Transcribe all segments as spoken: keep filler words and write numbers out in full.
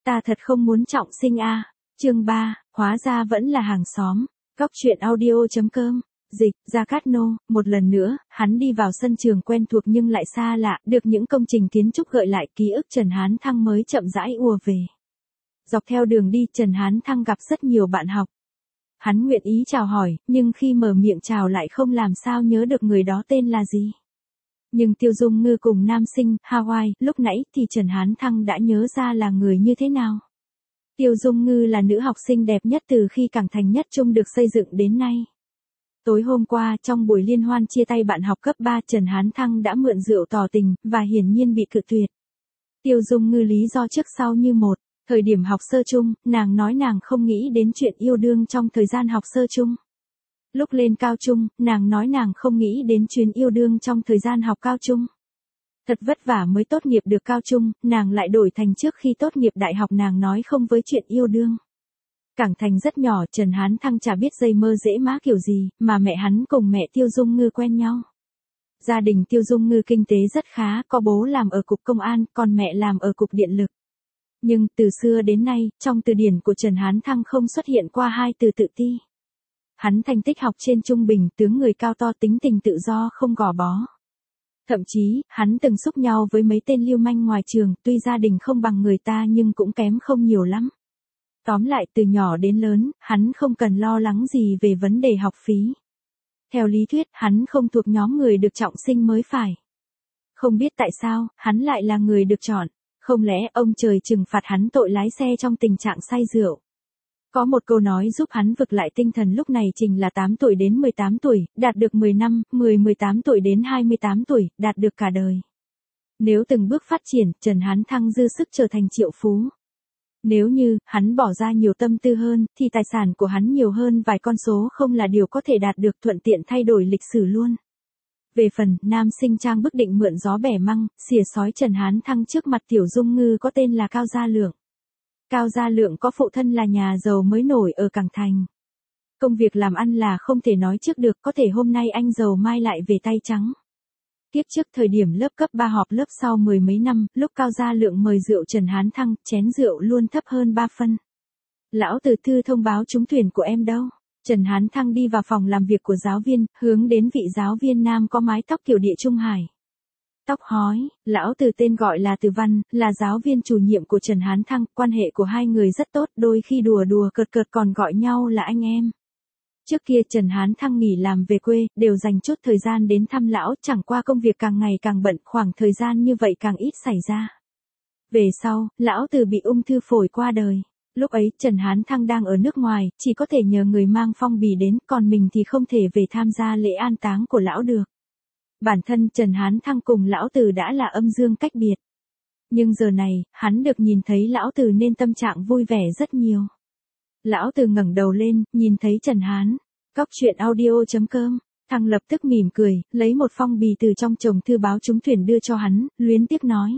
Ta thật không muốn trọng sinh a. Chương ba, hóa ra vẫn là hàng xóm. Góc truyện audio chấm com. Dịch, Gia Cát Nô, một lần nữa, hắn đi vào sân trường quen thuộc nhưng lại xa lạ, được những công trình kiến trúc gợi lại ký ức Trần Hán Thăng mới chậm rãi ùa về. Dọc theo đường đi Trần Hán Thăng gặp rất nhiều bạn học. Hắn nguyện ý chào hỏi, nhưng khi mở miệng chào lại không làm sao nhớ được người đó tên là gì. Nhưng Tiêu Dung Ngư cùng nam sinh, Hawaii, lúc nãy thì Trần Hán Thăng đã nhớ ra là người như thế nào. Tiêu Dung Ngư là nữ học sinh đẹp nhất từ khi Cảng Thành Nhất Trung được xây dựng đến nay. Tối hôm qua trong buổi liên hoan chia tay bạn học cấp ba Trần Hán Thăng đã mượn rượu tỏ tình, và hiển nhiên bị cự tuyệt. Tiêu Dung Ngư lý do trước sau như một, thời điểm học sơ chung, nàng nói nàng không nghĩ đến chuyện yêu đương trong thời gian học sơ chung. Lúc lên cao trung, nàng nói nàng không nghĩ đến chuyến yêu đương trong thời gian học cao trung. Thật vất vả mới tốt nghiệp được cao trung, nàng lại đổi thành trước khi tốt nghiệp đại học nàng nói không với chuyện yêu đương. Cảng Thành rất nhỏ, Trần Hán Thăng chả biết dây mơ dễ má kiểu gì, mà mẹ hắn cùng mẹ Tiêu Dung Ngư quen nhau. Gia đình Tiêu Dung Ngư kinh tế rất khá, có bố làm ở cục công an, còn mẹ làm ở cục điện lực. Nhưng, từ xưa đến nay, trong từ điển của Trần Hán Thăng không xuất hiện qua hai từ tự ti. Hắn thành tích học trên trung bình, tướng người cao to, tính tình tự do không gò bó. Thậm chí, hắn từng xúc nhau với mấy tên lưu manh ngoài trường, tuy gia đình không bằng người ta nhưng cũng kém không nhiều lắm. Tóm lại, từ nhỏ đến lớn, hắn không cần lo lắng gì về vấn đề học phí. Theo lý thuyết, hắn không thuộc nhóm người được trọng sinh mới phải. Không biết tại sao, hắn lại là người được chọn. Không lẽ ông trời trừng phạt hắn tội lái xe trong tình trạng say rượu? Có một câu nói giúp hắn vực lại tinh thần lúc này trình là tám tuổi đến mười tám tuổi, đạt được mười năm, mười mười tám tuổi đến hai mươi tám tuổi, đạt được cả đời. Nếu từng bước phát triển, Trần Hán Thăng dư sức trở thành triệu phú. Nếu như, hắn bỏ ra nhiều tâm tư hơn, thì tài sản của hắn nhiều hơn vài con số không là điều có thể đạt được thuận tiện thay đổi lịch sử luôn. Về phần, nam sinh trang bức định mượn gió bẻ măng, xìa sói Trần Hán Thăng trước mặt Tiểu Dung Ngư có tên là Cao Gia Lượng. Cao Gia Lượng có phụ thân là nhà giàu mới nổi ở Cảng Thành. Công việc làm ăn là không thể nói trước được, có thể hôm nay anh giàu mai lại về tay trắng. Tiếp trước thời điểm lớp cấp ba họp lớp sau mười mấy năm, lúc Cao Gia Lượng mời rượu Trần Hán Thăng, chén rượu luôn thấp hơn ba phân. Lão từ thư thông báo trúng tuyển của em đâu? Trần Hán Thăng đi vào phòng làm việc của giáo viên, hướng đến vị giáo viên nam có mái tóc kiểu địa Trung Hải. Tóc hói, lão từ tên gọi là Từ Văn, là giáo viên chủ nhiệm của Trần Hán Thăng, quan hệ của hai người rất tốt, đôi khi đùa đùa cợt cợt còn gọi nhau là anh em. Trước kia Trần Hán Thăng nghỉ làm về quê, đều dành chút thời gian đến thăm lão, chẳng qua công việc càng ngày càng bận, khoảng thời gian như vậy càng ít xảy ra. Về sau, lão Từ bị ung thư phổi qua đời. Lúc ấy, Trần Hán Thăng đang ở nước ngoài, chỉ có thể nhờ người mang phong bì đến, còn mình thì không thể về tham gia lễ an táng của lão được. Bản thân Trần Hán Thăng cùng lão Từ đã là âm dương cách biệt. Nhưng giờ này, hắn được nhìn thấy lão Từ nên tâm trạng vui vẻ rất nhiều. Lão Từ ngẩng đầu lên, nhìn thấy Trần Hán. Góc truyện audio chấm com. Thăng lập tức mỉm cười, lấy một phong bì từ trong chồng thư báo trúng tuyển đưa cho hắn, luyến tiếc nói.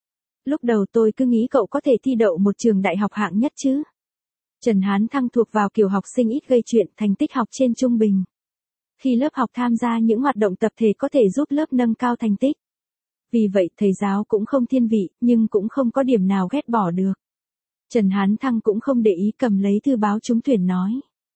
Lúc đầu tôi cứ nghĩ cậu có thể thi đậu một trường đại học hạng nhất chứ. Trần Hán Thăng thuộc vào kiểu học sinh ít gây chuyện, thành tích học trên trung bình. Khi lớp học tham gia những hoạt động tập thể có thể giúp lớp nâng cao thành tích. Vì vậy thầy giáo cũng không thiên vị, nhưng cũng không có điểm nào ghét bỏ được. Trần Hán Thăng cũng không để ý, cầm lấy thư báo trúng tuyển nói.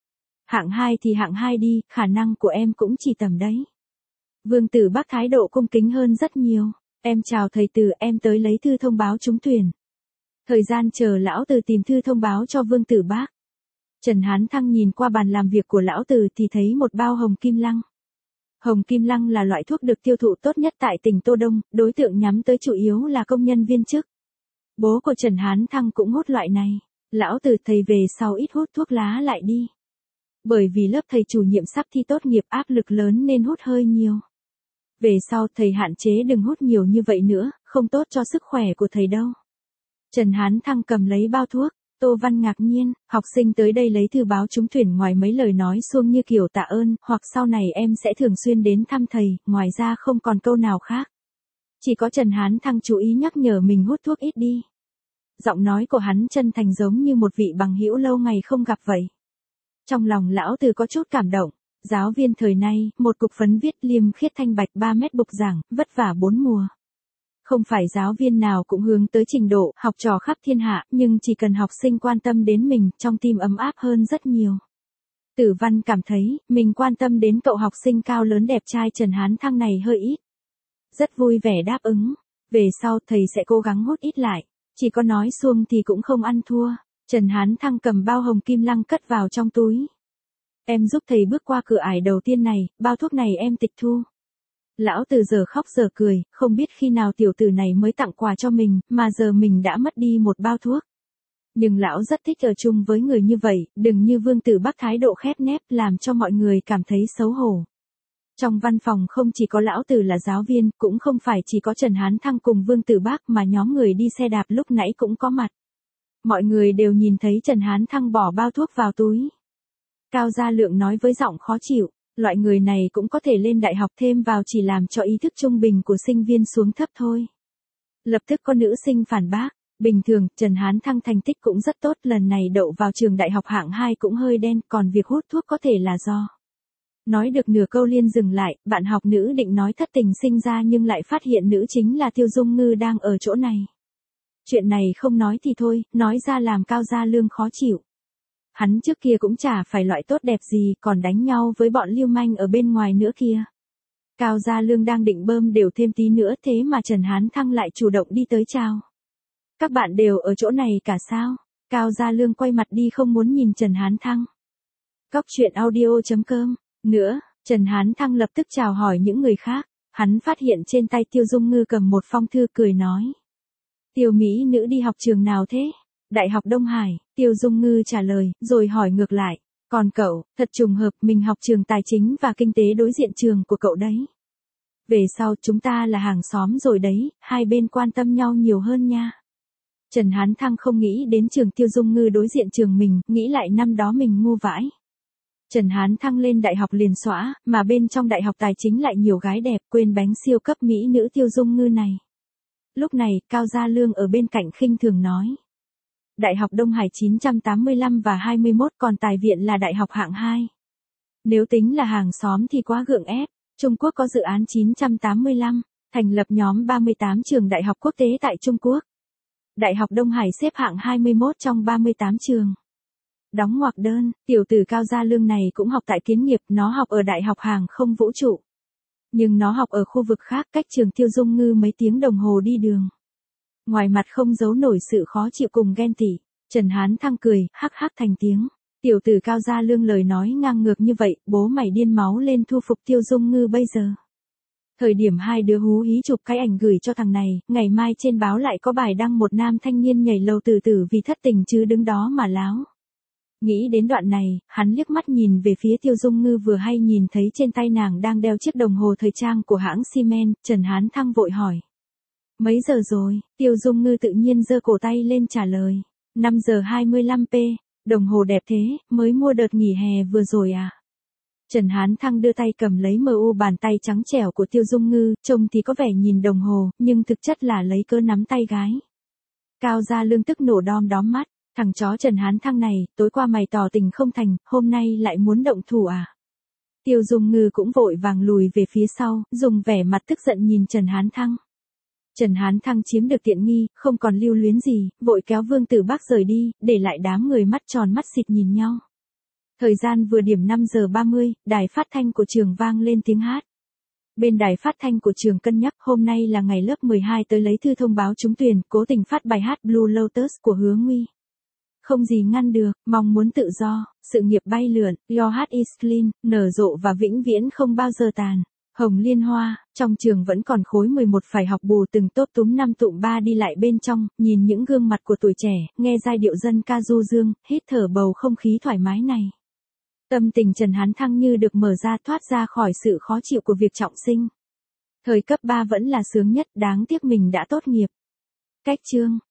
Hạng hai thì hạng hai đi, khả năng của em cũng chỉ tầm đấy. Vương Tử Bác thái độ cung kính hơn rất nhiều. Em chào thầy Từ, em tới lấy thư thông báo trúng tuyển. Thời gian chờ lão Từ tìm thư thông báo cho Vương Tử Bác. Trần Hán Thăng nhìn qua bàn làm việc của lão Từ thì thấy một bao hồng kim lăng. Hồng kim lăng là loại thuốc được tiêu thụ tốt nhất tại tỉnh Tô Đông, đối tượng nhắm tới chủ yếu là công nhân viên chức. Bố của Trần Hán Thăng cũng hút loại này. Lão Từ, thầy về sau ít hút thuốc lá lại đi. Bởi vì lớp thầy chủ nhiệm sắp thi tốt nghiệp, áp lực lớn nên hút hơi nhiều. Về sau thầy hạn chế đừng hút nhiều như vậy nữa, không tốt cho sức khỏe của thầy đâu. Trần Hán Thăng cầm lấy bao thuốc. Tô Văn ngạc nhiên, học sinh tới đây lấy thư báo trúng tuyển ngoài mấy lời nói suông như kiểu tạ ơn, hoặc sau này em sẽ thường xuyên đến thăm thầy, ngoài ra không còn câu nào khác. Chỉ có Trần Hán Thăng chú ý nhắc nhở mình hút thuốc ít đi. Giọng nói của hắn chân thành giống như một vị bằng hữu lâu ngày không gặp vậy. Trong lòng lão Từ có chút cảm động. Giáo viên thời nay, một cục phấn viết liêm khiết thanh bạch ba mét bục giảng, vất vả bốn mùa. Không phải giáo viên nào cũng hướng tới trình độ học trò khắp thiên hạ, nhưng chỉ cần học sinh quan tâm đến mình, trong tim ấm áp hơn rất nhiều. Tử Văn cảm thấy, mình quan tâm đến cậu học sinh cao lớn đẹp trai Trần Hán Thăng này hơi ít. Rất vui vẻ đáp ứng. Về sau thầy sẽ cố gắng hút ít lại. Chỉ có nói xuông thì cũng không ăn thua. Trần Hán Thăng cầm bao hồng kim lăng cất vào trong túi. Em giúp thầy bước qua cửa ải đầu tiên này, bao thuốc này em tịch thu. Lão Từ giờ khóc giờ cười, không biết khi nào tiểu tử này mới tặng quà cho mình, mà giờ mình đã mất đi một bao thuốc. Nhưng lão rất thích ở chung với người như vậy, đừng như Vương Tử Bắc thái độ khép nép làm cho mọi người cảm thấy xấu hổ. Trong văn phòng không chỉ có lão Từ là giáo viên, cũng không phải chỉ có Trần Hán Thăng cùng Vương Tử Bắc mà nhóm người đi xe đạp lúc nãy cũng có mặt. Mọi người đều nhìn thấy Trần Hán Thăng bỏ bao thuốc vào túi. Cao Gia Lượng nói với giọng khó chịu, loại người này cũng có thể lên đại học, thêm vào chỉ làm cho ý thức trung bình của sinh viên xuống thấp thôi. Lập tức có nữ sinh phản bác, bình thường, Trần Hán Thăng thành tích cũng rất tốt, lần này đậu vào trường đại học hạng hai cũng hơi đen, còn việc hút thuốc có thể là do. Nói được nửa câu liên dừng lại, bạn học nữ định nói thất tình sinh ra nhưng lại phát hiện nữ chính là Tiêu Dung Ngư đang ở chỗ này. Chuyện này không nói thì thôi, nói ra làm Cao Gia Lương khó chịu. Hắn trước kia cũng chả phải loại tốt đẹp gì, còn đánh nhau với bọn lưu manh ở bên ngoài nữa kia. Cao Gia Lương đang định bơm đều thêm tí nữa, thế mà Trần Hán Thăng lại chủ động đi tới chào. Các bạn đều ở chỗ này cả sao? Cao Gia Lương quay mặt đi không muốn nhìn Trần Hán Thăng. Cóc truyện audio chấm com. Nữa, Trần Hán Thăng lập tức chào hỏi những người khác. Hắn phát hiện trên tay Tiêu Dung Ngư cầm một phong thư, cười nói. Tiêu mỹ nữ đi học trường nào thế? Đại học Đông Hải. Tiêu Dung Ngư trả lời, rồi hỏi ngược lại. Còn cậu, thật trùng hợp, mình học trường tài chính và kinh tế đối diện trường của cậu đấy. Về sau chúng ta là hàng xóm rồi đấy, hai bên quan tâm nhau nhiều hơn nha. Trần Hán Thăng không nghĩ đến trường Tiêu Dung Ngư đối diện trường mình, nghĩ lại năm đó mình ngu vãi. Trần Hán Thăng lên đại học liền xõa, mà bên trong đại học tài chính lại nhiều gái đẹp, quên bánh siêu cấp mỹ nữ Tiêu Dung Ngư này. Lúc này, Cao Gia Lương ở bên cạnh khinh thường nói. Đại học Đông Hải chín trăm tám mươi lăm và hai mươi mốt, còn Tài viện là đại học hạng hai. Nếu tính là hàng xóm thì quá gượng ép. Trung Quốc có dự án chín trăm tám mươi lăm, thành lập nhóm ba mươi tám trường đại học quốc tế tại Trung Quốc. Đại học Đông Hải xếp hạng hai mươi mốt trong ba mươi tám trường. Đóng ngoặc đơn, tiểu tử Cao Gia Lương này cũng học tại Kiến Nghiệp, nó học ở Đại học Hàng không Vũ trụ. Nhưng nó học ở khu vực khác, cách trường Tiêu Dung Ngư mấy tiếng đồng hồ đi đường. Ngoài mặt không giấu nổi sự khó chịu cùng ghen tị. Trần Hán Thăng cười, hắc hắc thành tiếng. Tiểu tử Cao Gia Lương lời nói ngang ngược như vậy, bố mày điên máu lên thu phục Tiêu Dung Ngư bây giờ. Thời điểm hai đứa hú hí chụp cái ảnh gửi cho thằng này, ngày mai trên báo lại có bài đăng một nam thanh niên nhảy lầu từ tử vì thất tình chứ đứng đó mà láo. Nghĩ đến đoạn này, hắn liếc mắt nhìn về phía Tiêu Dung Ngư, vừa hay nhìn thấy trên tay nàng đang đeo chiếc đồng hồ thời trang của hãng Siemens. Trần Hán Thăng vội hỏi. Mấy giờ rồi? Tiêu Dung Ngư tự nhiên giơ cổ tay lên trả lời. năm giờ hai mươi lăm p. Đồng hồ đẹp thế, mới mua đợt nghỉ hè vừa rồi à? Trần Hán Thăng đưa tay cầm lấy mờ u bàn tay trắng trẻo của Tiêu Dung Ngư, trông thì có vẻ nhìn đồng hồ, nhưng thực chất là lấy cớ nắm tay gái. Cao Gia Lương tức nổ đom đóm mắt, thằng chó Trần Hán Thăng này, tối qua mày tỏ tình không thành, hôm nay lại muốn động thủ à? Tiêu Dung Ngư cũng vội vàng lùi về phía sau, dùng vẻ mặt tức giận nhìn Trần Hán Thăng. Trần Hán Thăng chiếm được tiện nghi, không còn lưu luyến gì, vội kéo Vương Tử Bắc rời đi, để lại đám người mắt tròn mắt xịt nhìn nhau. Thời gian vừa điểm năm giờ ba mươi, đài phát thanh của trường vang lên tiếng hát. Bên đài phát thanh của trường cân nhắc hôm nay là ngày lớp mười hai tới lấy thư thông báo trúng tuyển, cố tình phát bài hát Blue Lotus của Hứa Nguy. Không gì ngăn được, mong muốn tự do, sự nghiệp bay lượn, Your Heart is Clean, nở rộ và vĩnh viễn không bao giờ tàn. Hồng Liên Hoa, trong trường vẫn còn khối mười một phải học bù, từng tốt túm năm tụm ba đi lại bên trong, nhìn những gương mặt của tuổi trẻ, nghe giai điệu dân ca du dương, hít thở bầu không khí thoải mái này. Tâm tình Trần Hán Thăng như được mở ra, thoát ra khỏi sự khó chịu của việc trọng sinh. Thời cấp ba vẫn là sướng nhất, đáng tiếc mình đã tốt nghiệp. Cách chương